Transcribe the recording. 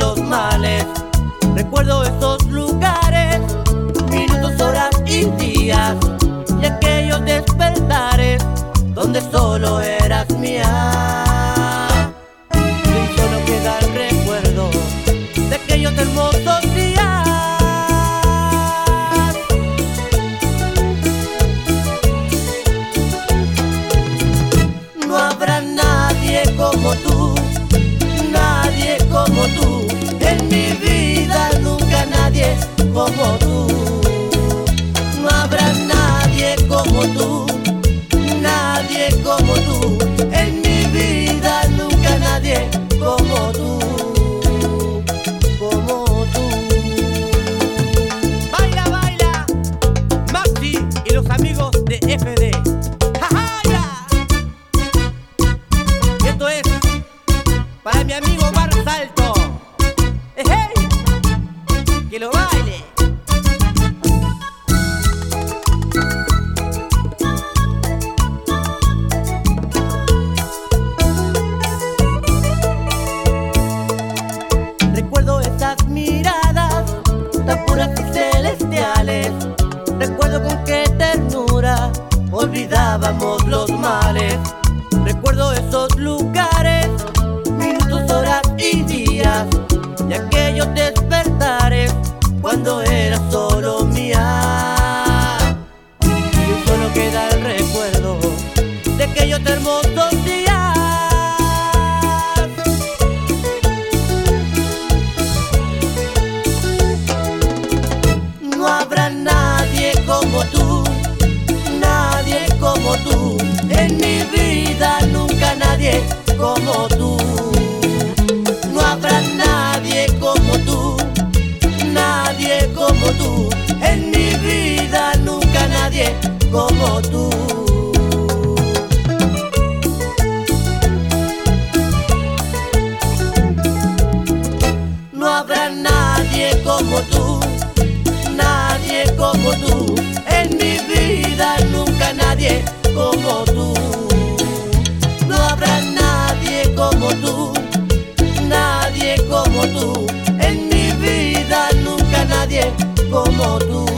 los males. Recuerdo esos lugares, minutos, horas y días, y aquellos despertares donde solo eras mía. Y solo queda el recuerdo de aquellos hermosos días. No habrá nadie como tú, nadie como tú. En mi vida nunca nadie como tú. No habrá nadie como tú, nadie como tú. En mi vida nunca nadie como tú, como tú. Baila, baila, Maxi y los amigos de FD. ¡Ja! Esto es para mi amigo Mar Salto. ¡Hey! Que lo baile. Recuerdo esas miradas tan puras y celestiales. Recuerdo con qué ternura olvidábamos los males. Recuerdo esos lugares, minutos, horas y días, y aquellos despertares cuando eras solo mía. Y solo queda el recuerdo de aquellos hermosos días. No habrá nadie como tú, nadie como tú. En mi vida nunca nadie como tú. No habrá nadie como tú, nadie como tú. En mi vida nunca nadie como tú. No habrá nadie como tú, nadie como tú. En mi vida nunca nadie como tú. No habrá nadie como tú, nadie como tú. En mi vida nunca nadie como tú.